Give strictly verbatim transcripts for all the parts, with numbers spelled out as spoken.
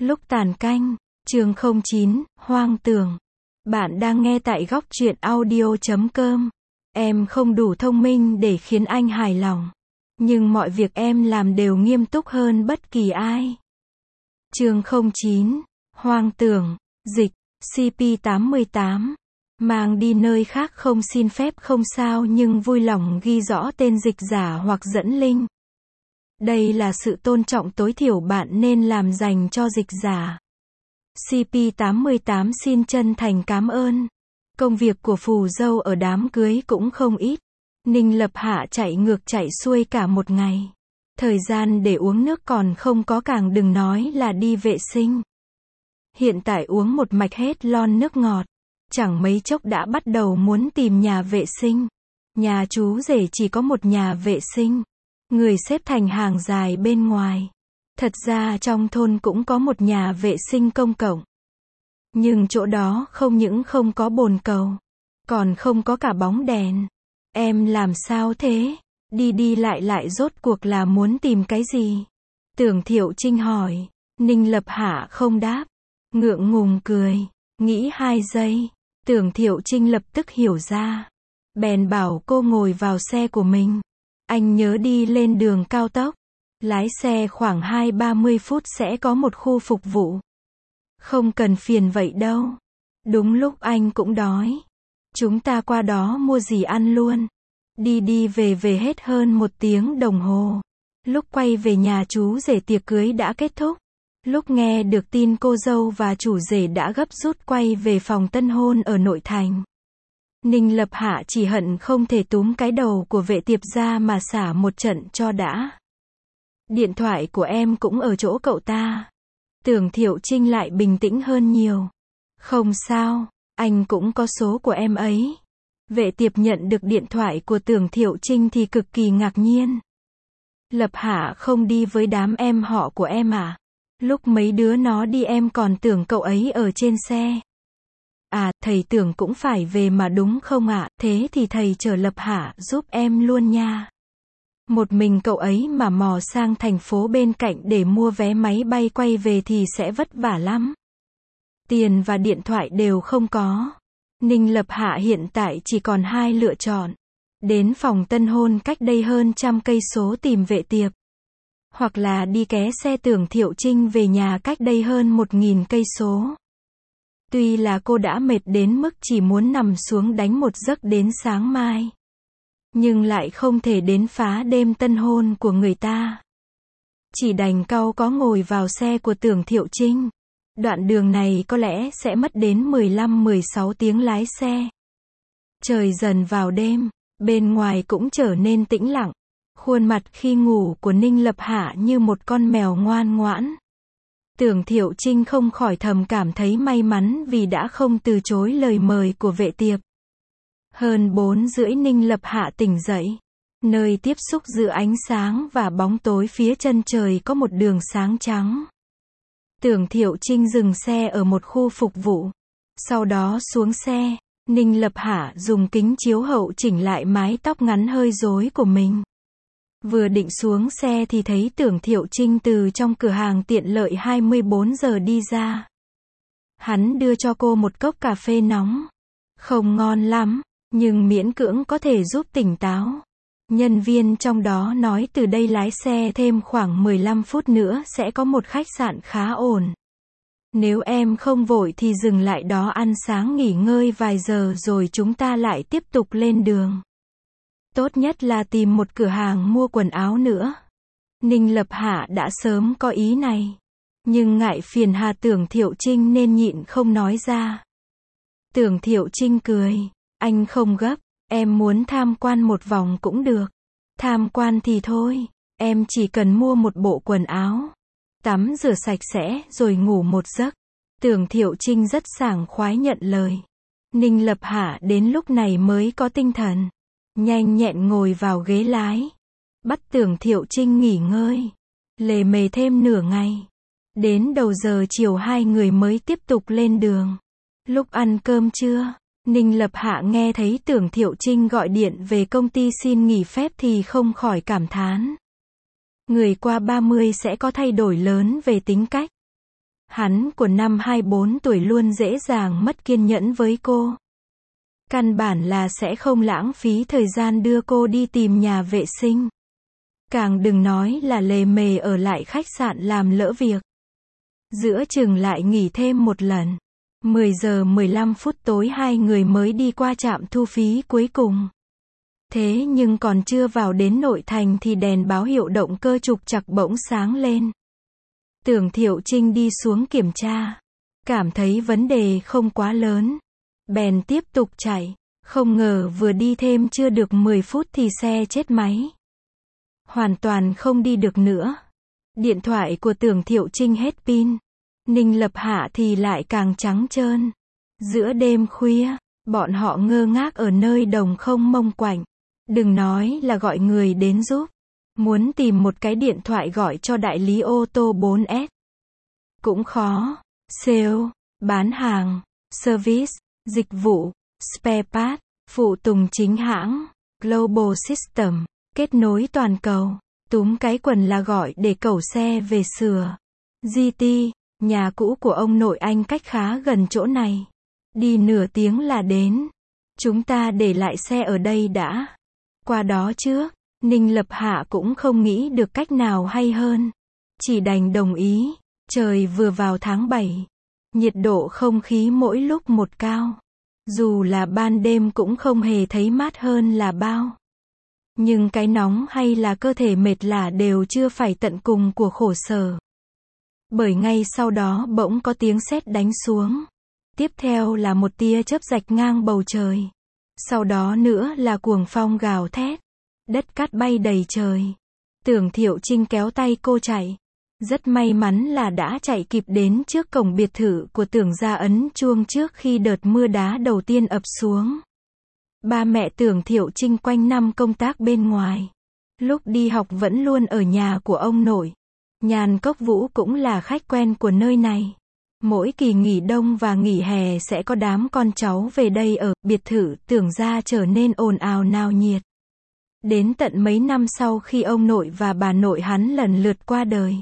Lúc tàn canh, chương không chín, hoang tưởng. Bạn đang nghe tại góc truyện audio chấm com. Em không đủ thông minh để khiến anh hài lòng. Nhưng mọi việc em làm đều nghiêm túc hơn bất kỳ ai. Chương không chín, hoang tưởng, dịch, xê pê tám mươi tám. Mang đi nơi khác không xin phép không sao nhưng vui lòng ghi rõ tên dịch giả hoặc dẫn link. Đây là sự tôn trọng tối thiểu bạn nên làm dành cho dịch giả. xê pê tám mươi tám xin chân thành cảm ơn. Công việc của phù dâu ở đám cưới cũng không ít. Ninh Lập Hạ chạy ngược chạy xuôi cả một ngày. Thời gian để uống nước còn không có, càng đừng nói là đi vệ sinh. Hiện tại uống một mạch hết lon nước ngọt. Chẳng mấy chốc đã bắt đầu muốn tìm nhà vệ sinh. Nhà chú rể chỉ có một nhà vệ sinh. Người xếp thành hàng dài bên ngoài. Thật ra trong thôn cũng có một nhà vệ sinh công cộng. Nhưng chỗ đó không những không có bồn cầu, còn không có cả bóng đèn. Em làm sao thế? Đi đi lại lại rốt cuộc là muốn tìm cái gì? Tưởng Thiệu Trinh hỏi. Ninh Lập Hạ không đáp. Ngượng ngùng cười. Nghĩ hai giây. Tưởng Thiệu Trinh lập tức hiểu ra. Bèn bảo cô ngồi vào xe của mình. Anh nhớ đi lên đường cao tốc. Lái xe khoảng hai ba mươi phút sẽ có một khu phục vụ. Không cần phiền vậy đâu. Đúng lúc anh cũng đói. Chúng ta qua đó mua gì ăn luôn. Đi đi về về hết hơn một tiếng đồng hồ. Lúc quay về nhà chú rể tiệc cưới đã kết thúc. Lúc nghe được tin cô dâu và chủ rể đã gấp rút quay về phòng tân hôn ở nội thành. Ninh Lập Hạ chỉ hận không thể túm cái đầu của vệ tiệp ra mà xả một trận cho đã. Điện thoại của em cũng ở chỗ cậu ta. Tưởng Thiệu Trinh lại bình tĩnh hơn nhiều. Không sao, anh cũng có số của em ấy. Vệ tiệp nhận được điện thoại của Tưởng Thiệu Trinh thì cực kỳ ngạc nhiên. Lập Hạ không đi với đám em họ của em à? Lúc mấy đứa nó đi em còn tưởng cậu ấy ở trên xe. À, thầy Tưởng cũng phải về mà đúng không ạ? À? Thế thì thầy chở Lập Hạ giúp em luôn nha. Một mình cậu ấy mà mò sang thành phố bên cạnh để mua vé máy bay quay về thì sẽ vất vả lắm. Tiền và điện thoại đều không có. Ninh Lập Hạ hiện tại chỉ còn hai lựa chọn. Đến phòng tân hôn cách đây hơn trăm cây số tìm vệ tiệp. Hoặc là đi ké xe Tưởng Thiệu Trinh về nhà cách đây hơn một nghìn cây số. Tuy là cô đã mệt đến mức chỉ muốn nằm xuống đánh một giấc đến sáng mai. Nhưng lại không thể đến phá đêm tân hôn của người ta. Chỉ đành cau có ngồi vào xe của Tưởng Thiệu Trinh. Đoạn đường này có lẽ sẽ mất đến mười lăm mười sáu tiếng lái xe. Trời dần vào đêm, bên ngoài cũng trở nên tĩnh lặng. Khuôn mặt khi ngủ của Ninh Lập Hạ như một con mèo ngoan ngoãn. Tưởng Thiệu Trinh không khỏi thầm cảm thấy may mắn vì đã không từ chối lời mời của vệ tiệp. Hơn bốn rưỡi Ninh Lập Hạ tỉnh dậy. Nơi tiếp xúc giữa ánh sáng và bóng tối phía chân trời có một đường sáng trắng. Tưởng Thiệu Trinh dừng xe ở một khu phục vụ. Sau đó xuống xe, Ninh Lập Hạ dùng kính chiếu hậu chỉnh lại mái tóc ngắn hơi rối của mình. Vừa định xuống xe thì thấy Tưởng Thiệu Trinh từ trong cửa hàng tiện lợi hai mươi bốn giờ đi ra. Hắn đưa cho cô một cốc cà phê nóng. Không ngon lắm, nhưng miễn cưỡng có thể giúp tỉnh táo. Nhân viên trong đó nói từ đây lái xe thêm khoảng mười lăm phút nữa sẽ có một khách sạn khá ổn. Nếu em không vội thì dừng lại đó ăn sáng nghỉ ngơi vài giờ rồi chúng ta lại tiếp tục lên đường. Tốt nhất là tìm một cửa hàng mua quần áo nữa. Ninh Lập Hạ đã sớm có ý này. Nhưng ngại phiền hà Tưởng Thiệu Trinh nên nhịn không nói ra. Tưởng Thiệu Trinh cười. Anh không gấp, em muốn tham quan một vòng cũng được. Tham quan thì thôi, em chỉ cần mua một bộ quần áo. Tắm rửa sạch sẽ rồi ngủ một giấc. Tưởng Thiệu Trinh rất sảng khoái nhận lời. Ninh Lập Hạ đến lúc này mới có tinh thần. Nhanh nhẹn ngồi vào ghế lái. Bắt Tưởng Thiệu Trinh nghỉ ngơi. Lề mề thêm nửa ngày. Đến đầu giờ chiều hai người mới tiếp tục lên đường. Lúc ăn cơm trưa, Ninh Lập Hạ nghe thấy Tưởng Thiệu Trinh gọi điện về công ty xin nghỉ phép thì không khỏi cảm thán. Người qua ba mươi sẽ có thay đổi lớn về tính cách. Hắn của năm hai mươi bốn tuổi luôn dễ dàng mất kiên nhẫn với cô. Căn bản là sẽ không lãng phí thời gian đưa cô đi tìm nhà vệ sinh. Càng đừng nói là lề mề ở lại khách sạn làm lỡ việc. Giữa chừng lại nghỉ thêm một lần. mười giờ mười lăm phút tối hai người mới đi qua trạm thu phí cuối cùng. Thế nhưng còn chưa vào đến nội thành thì đèn báo hiệu động cơ trục trặc bỗng sáng lên. Tưởng Thiệu Trinh đi xuống kiểm tra. Cảm thấy vấn đề không quá lớn. Bèn tiếp tục chạy. Không ngờ vừa đi thêm chưa được mười phút thì xe chết máy. Hoàn toàn không đi được nữa. Điện thoại của Tưởng Thiệu Trinh hết pin. Ninh Lập Hạ thì lại càng trắng trơn. Giữa đêm khuya, bọn họ ngơ ngác ở nơi đồng không mông quạnh. Đừng nói là gọi người đến giúp. Muốn tìm một cái điện thoại gọi cho đại lý ô tô bốn S. Cũng khó. Sale, bán hàng, service, dịch vụ, spare part, phụ tùng chính hãng, global system, kết nối toàn cầu. Túm cái quần là gọi để cẩu xe về sửa. giê tê, nhà cũ của ông nội anh cách khá gần chỗ này. Đi nửa tiếng là đến. Chúng ta để lại xe ở đây đã. Qua đó trước, Ninh Lập Hạ cũng không nghĩ được cách nào hay hơn. Chỉ đành đồng ý. Trời vừa vào tháng bảy. Nhiệt độ không khí mỗi lúc một cao. Dù là ban đêm cũng không hề thấy mát hơn là bao. Nhưng cái nóng hay là cơ thể mệt lả đều chưa phải tận cùng của khổ sở. Bởi ngay sau đó bỗng có tiếng sét đánh xuống. Tiếp theo là một tia chớp rạch ngang bầu trời. Sau đó nữa là cuồng phong gào thét. Đất cát bay đầy trời. Tưởng Thiệu Trinh kéo tay cô chạy. Rất may mắn là đã chạy kịp đến trước cổng biệt thự của Tưởng gia ấn chuông trước khi đợt mưa đá đầu tiên ập xuống. Ba mẹ Tưởng Thiệu Trinh quanh năm công tác bên ngoài. Lúc đi học vẫn luôn ở nhà của ông nội. Nhàn Cốc Vũ cũng là khách quen của nơi này. Mỗi kỳ nghỉ đông và nghỉ hè sẽ có đám con cháu về đây ở, biệt thự Tưởng gia trở nên ồn ào náo nhiệt. Đến tận mấy năm sau khi ông nội và bà nội hắn lần lượt qua đời.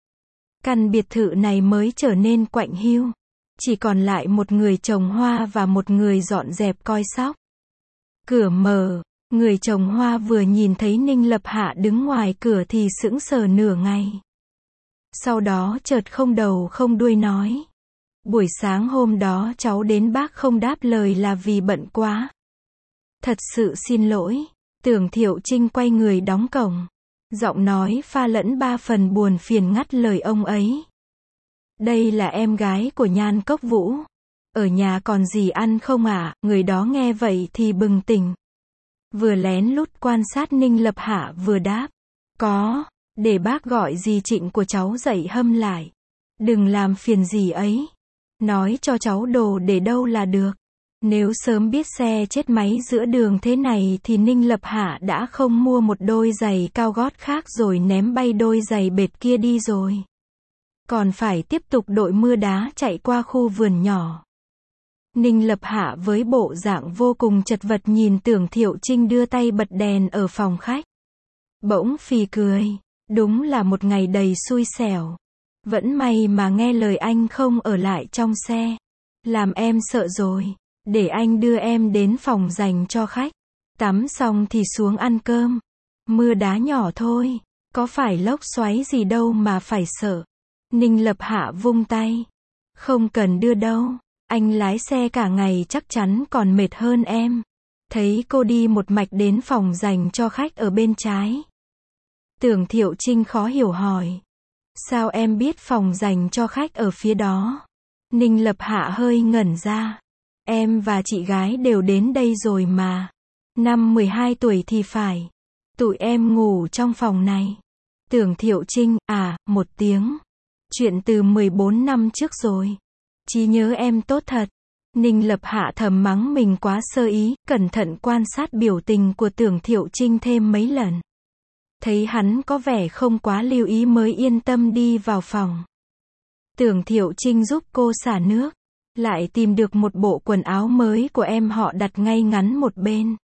Căn biệt thự này mới trở nên quạnh hiu. Chỉ còn lại một người trồng hoa và một người dọn dẹp coi sóc. Cửa mở, người trồng hoa vừa nhìn thấy Ninh Lập Hạ đứng ngoài cửa thì sững sờ nửa ngày. Sau đó chợt không đầu không đuôi nói. Buổi sáng hôm đó cháu đến bác không đáp lời là vì bận quá. Thật sự xin lỗi. Tưởng Thiệu Trinh quay người đóng cổng. Giọng nói pha lẫn ba phần buồn phiền ngắt lời ông ấy. Đây là em gái của Nhan Cốc Vũ. Ở nhà còn gì ăn không ạ? À? Người đó nghe vậy thì bừng tỉnh. Vừa lén lút quan sát Ninh Lập Hạ vừa đáp. Có, để bác gọi dì Trịnh của cháu dậy hâm lại. Đừng làm phiền dì ấy. Nói cho cháu đồ để đâu là được. Nếu sớm biết xe chết máy giữa đường thế này thì Ninh Lập Hạ đã không mua một đôi giày cao gót khác rồi ném bay đôi giày bệt kia đi rồi. Còn phải tiếp tục đội mưa đá chạy qua khu vườn nhỏ. Ninh Lập Hạ với bộ dạng vô cùng chật vật nhìn Tưởng Thiệu Trinh đưa tay bật đèn ở phòng khách. Bỗng phì cười. Đúng là một ngày đầy xui xẻo. Vẫn may mà nghe lời anh không ở lại trong xe. Làm em sợ rồi. Để anh đưa em đến phòng dành cho khách. Tắm xong thì xuống ăn cơm. Mưa đá nhỏ thôi. Có phải lốc xoáy gì đâu mà phải sợ. Ninh Lập Hạ vung tay. Không cần đưa đâu. Anh lái xe cả ngày chắc chắn còn mệt hơn em. Thấy cô đi một mạch đến phòng dành cho khách ở bên trái. Tưởng Thiệu Trinh khó hiểu hỏi. Sao em biết phòng dành cho khách ở phía đó? Ninh Lập Hạ hơi ngẩn ra. Em và chị gái đều đến đây rồi mà. Năm mười hai tuổi thì phải. Tụi em ngủ trong phòng này. Tưởng Thiệu Trinh, à, một tiếng. Chuyện từ mười bốn năm trước rồi. Trí nhớ em tốt thật. Ninh Lập Hạ thầm mắng mình quá sơ ý, cẩn thận quan sát biểu tình của Tưởng Thiệu Trinh thêm mấy lần. Thấy hắn có vẻ không quá lưu ý mới yên tâm đi vào phòng. Tưởng Thiệu Trinh giúp cô xả nước. Lại tìm được một bộ quần áo mới của em họ đặt ngay ngắn một bên.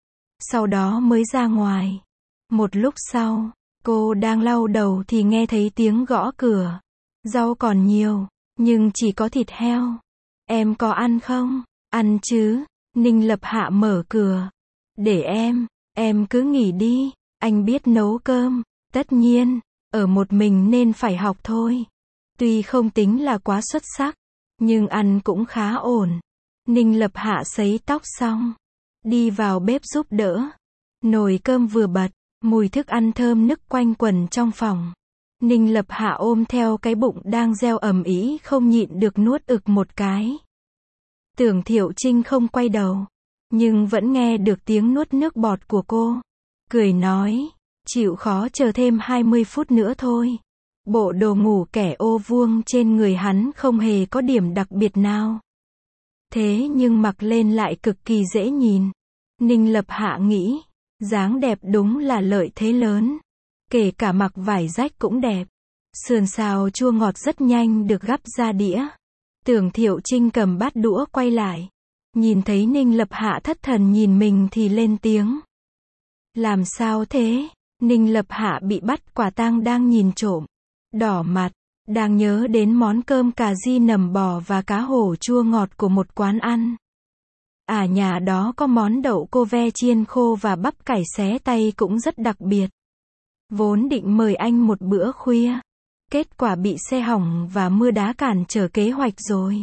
Sau đó mới ra ngoài. Một lúc sau, cô đang lau đầu thì nghe thấy tiếng gõ cửa. Rau còn nhiều. nhưng chỉ có thịt heo. Em có ăn không? Ăn chứ. Ninh Lập Hạ mở cửa. Để em, em cứ nghỉ đi, anh biết nấu cơm. Tất nhiên, ở một mình nên phải học thôi. Tuy không tính là quá xuất sắc, nhưng ăn cũng khá ổn. Ninh Lập Hạ sấy tóc xong, đi vào bếp giúp đỡ. Nồi cơm vừa bật, mùi thức ăn thơm nức quanh quẩn trong phòng. Ninh Lập Hạ ôm theo cái bụng đang reo ầm ĩ không nhịn được nuốt ực một cái. Tưởng Thiệu Trinh không quay đầu, nhưng vẫn nghe được tiếng nuốt nước bọt của cô. Cười nói, chịu khó chờ thêm hai mươi phút nữa thôi. Bộ đồ ngủ kẻ ô vuông trên người hắn không hề có điểm đặc biệt nào. Thế nhưng mặc lên lại cực kỳ dễ nhìn. Ninh Lập Hạ nghĩ, dáng đẹp đúng là lợi thế lớn. Kể cả mặc vải rách cũng đẹp. Sườn xào chua ngọt rất nhanh được gắp ra đĩa. Tưởng Thiệu Trinh cầm bát đũa quay lại. Nhìn thấy Ninh Lập Hạ thất thần nhìn mình thì lên tiếng. Làm sao thế? Ninh Lập Hạ bị bắt quả tang đang nhìn trộm. Đỏ mặt, đang nhớ đến món cơm cà ri nầm bò và cá hổ chua ngọt của một quán ăn. À nhà đó có món đậu cô ve chiên khô và bắp cải xé tay cũng rất đặc biệt. Vốn định mời anh một bữa khuya. Kết quả bị xe hỏng và mưa đá cản trở kế hoạch rồi.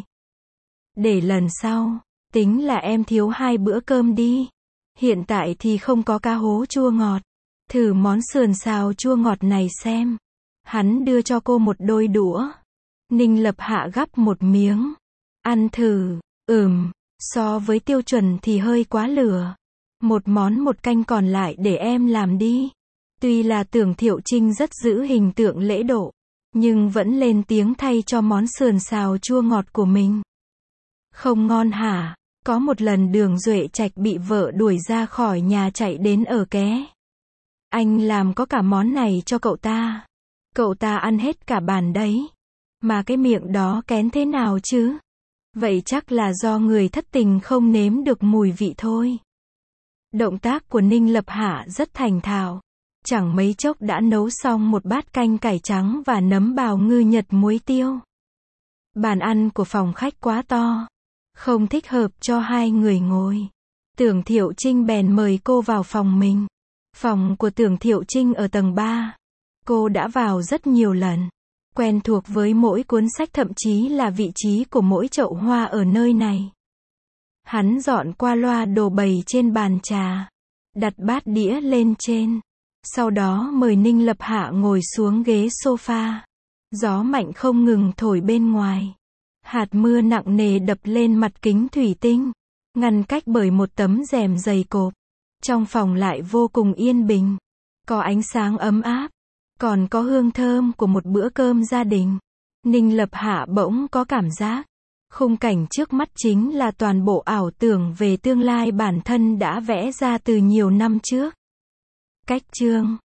Để lần sau, tính là em thiếu hai bữa cơm đi. Hiện tại thì không có cá hố chua ngọt. Thử món sườn xào chua ngọt này xem. Hắn đưa cho cô một đôi đũa. Ninh Lập Hạ gắp một miếng. Ăn thử. Ừm, so với tiêu chuẩn thì hơi quá lửa. Một món một canh còn lại để em làm đi. Tuy là Tưởng Thiệu Trinh rất giữ hình tượng lễ độ, nhưng vẫn lên tiếng thay cho món sườn xào chua ngọt của mình. Không ngon hả? Có một lần Đường Duệ Trạch bị vợ đuổi ra khỏi nhà chạy đến ở ké. Anh làm có cả món này cho cậu ta. Cậu ta ăn hết cả bàn đấy. Mà cái miệng đó kén thế nào chứ? Vậy chắc là do người thất tình không nếm được mùi vị thôi. Động tác của Ninh Lập Hạ rất thành thạo. Chẳng mấy chốc đã nấu xong một bát canh cải trắng và nấm bào ngư Nhật muối tiêu. Bàn ăn của phòng khách quá to, không thích hợp cho hai người ngồi. Tưởng Thiệu Trinh bèn mời cô vào phòng mình. Phòng của Tưởng Thiệu Trinh ở tầng ba. Cô đã vào rất nhiều lần, quen thuộc với mỗi cuốn sách, thậm chí là vị trí của mỗi chậu hoa ở nơi này. Hắn dọn qua loa đồ bày trên bàn trà, đặt bát đĩa lên trên. Sau đó mời Ninh Lập Hạ ngồi xuống ghế sofa. Gió mạnh không ngừng thổi bên ngoài. Hạt mưa nặng nề đập lên mặt kính thủy tinh, ngăn cách bởi một tấm rèm dày cộp. Trong phòng lại vô cùng yên bình. Có ánh sáng ấm áp, còn có hương thơm của một bữa cơm gia đình. Ninh Lập Hạ bỗng có cảm giác, khung cảnh trước mắt chính là toàn bộ ảo tưởng về tương lai bản thân đã vẽ ra từ nhiều năm trước. Cách chương